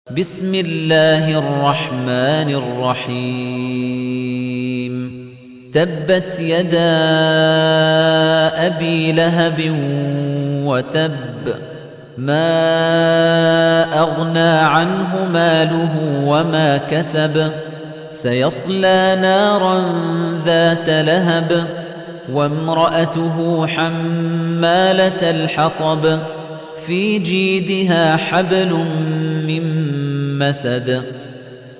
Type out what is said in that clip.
بسم الله الرحمن الرحيم تبت يدا أبي لهب وتب ما أغنى عنه ماله وما كسب سيصلى نارا ذات لهب وامرأته حمالة الحطب في جيدها حبل من مسد